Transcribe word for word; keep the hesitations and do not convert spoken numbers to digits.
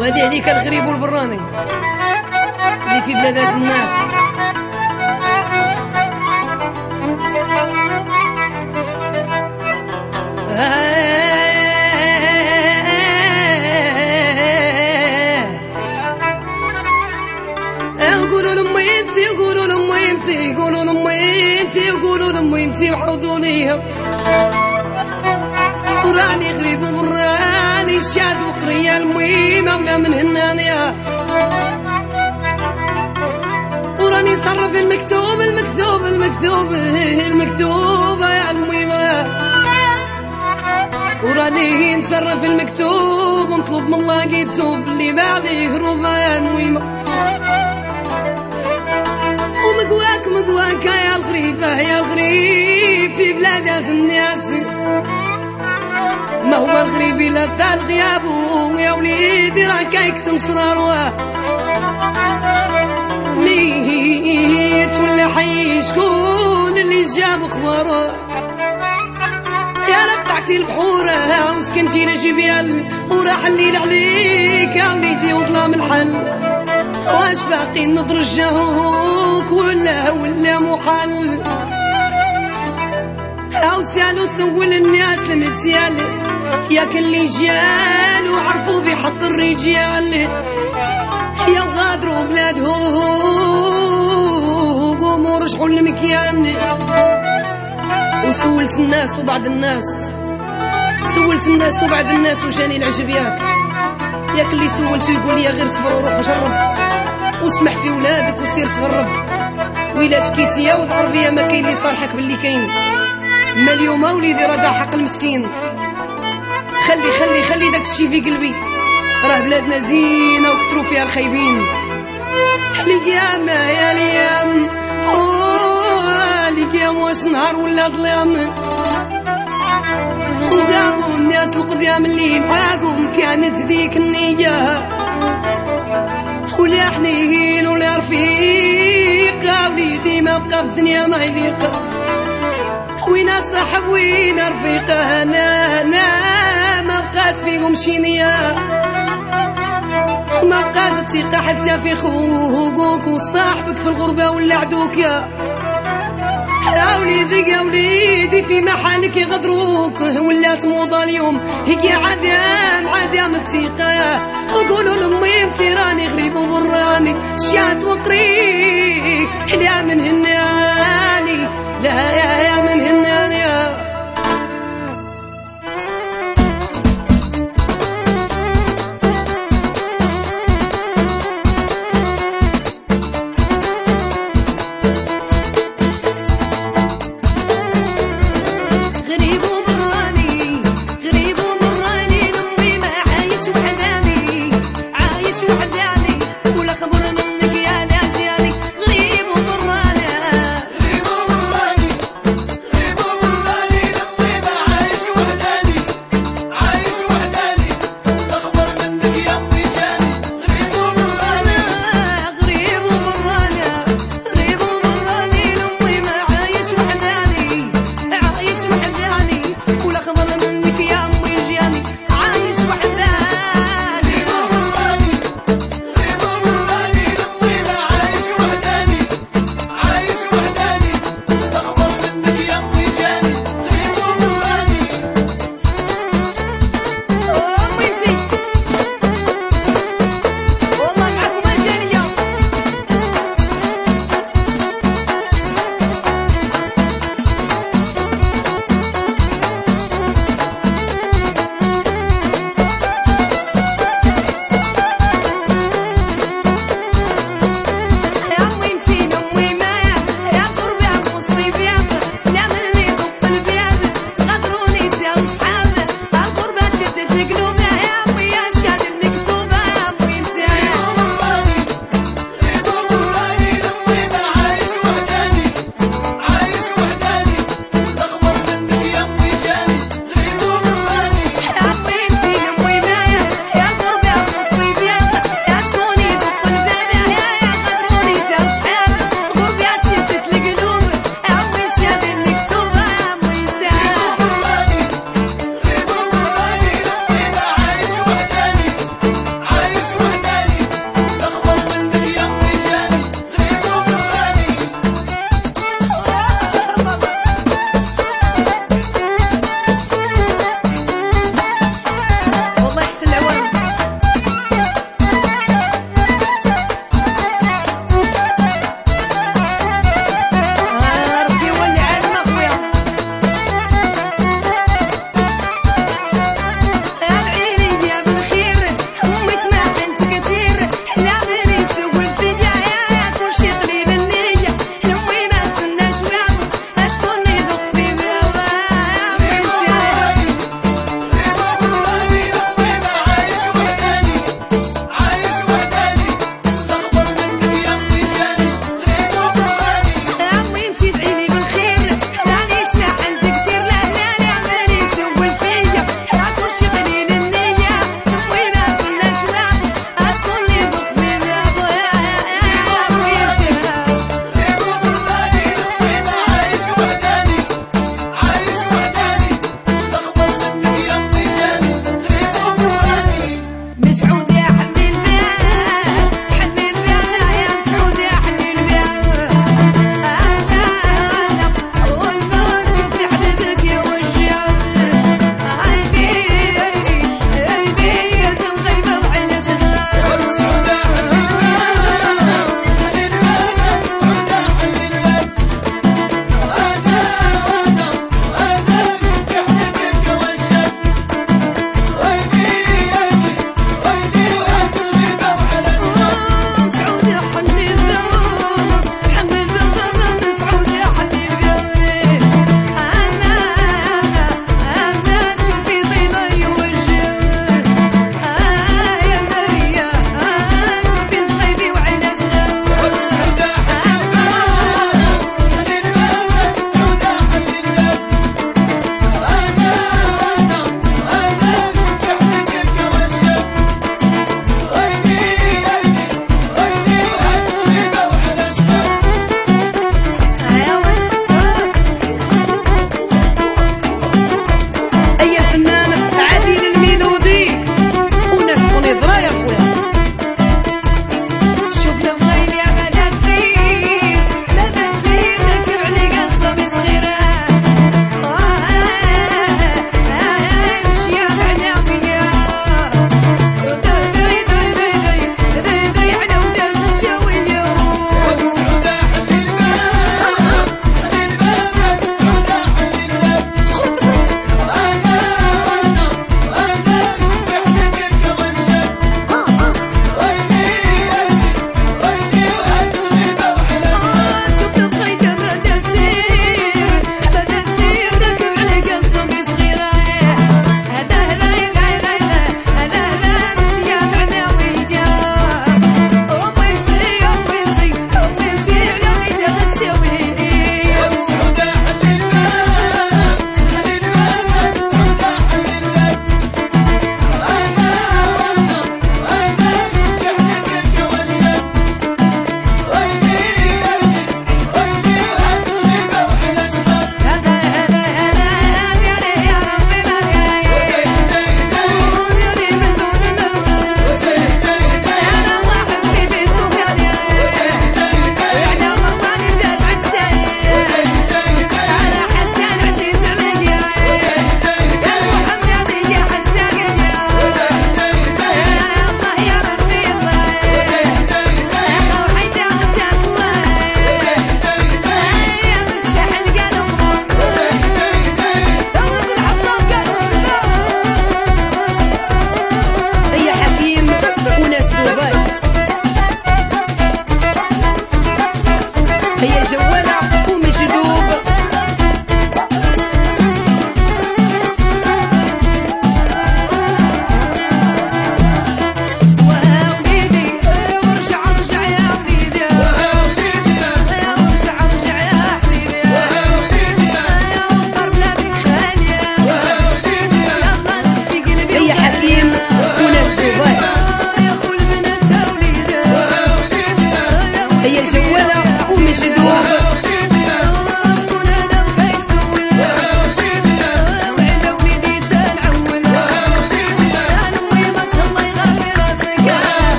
وهذه عليك الغريب والبراني اللي في بلادات الناس. يقولوا لامي انتي يقولوا لامي انتي يقولوا لامي انتي يقولوا لامي انتي وحوضوا ليا وراني غريب وبراني شاد وقريه الميمه ولا من هنانيا وراني نصرف المكتوب المكتوب المكتوب المكتوب يا الميمه وراني نصرف المكتوب ونطلب من الله يتوب اللي بعدي هروبه يا الميمه ومقواك مقواك يا الغريبة يا الغريب في بلادات الناس ما هو الغريب إلا تاع الغياب يا وليدي راه كيكتم صراروه ميت ولا حي شكون اللي جاب خباره يا رب طلعتي البحورة وسكنتي لجبيال وراح الليل عليك يا وليدي وظلام الحل واش باقي نضرجهوك ولا ولا محل او سالو سول الناس المتيال ياك اللي جال وعرفوا بحط الرجال يا غادروا بلادهم قوموا رجعوا للمكيان وسولت الناس وبعد الناس سولت الناس وبعد الناس وجاني العجب ياك ياك اللي سولته يقول لي غير صبر وروح وجرب واسمح في ولادك وسير تغرب وإلا شكيتي يا ولد عربيه ما كاين اللي صالحك باللي كاين ما اليوم وليدي راه قاع حق المسكين خلي خلي خلي داك الشي في قلبي راه بلادنا زينه وكثروا فيها الخايبين القيام يا اليام اوه القيام واش نهار ولا ظلام وغابوا الناس القدام اللي معاكم كانت ديك النيه ولا حنين ولا رفيق وليدي ما بقى في الدنيا ما يليق وين صاحب وين رفيق انا انا ما بقات فيهم شي نيه وما بقات الثقه حتى في خوك وصاحبك في الغربه ولا عدوك يا يا وليدي يا وليدي في محلك يغدروك ولات موضه اليوم هيك عدام عدام الثقه وقولوا لامي انتي راني غريب وبراني شات وقريب لا من هناني لا يا من هناني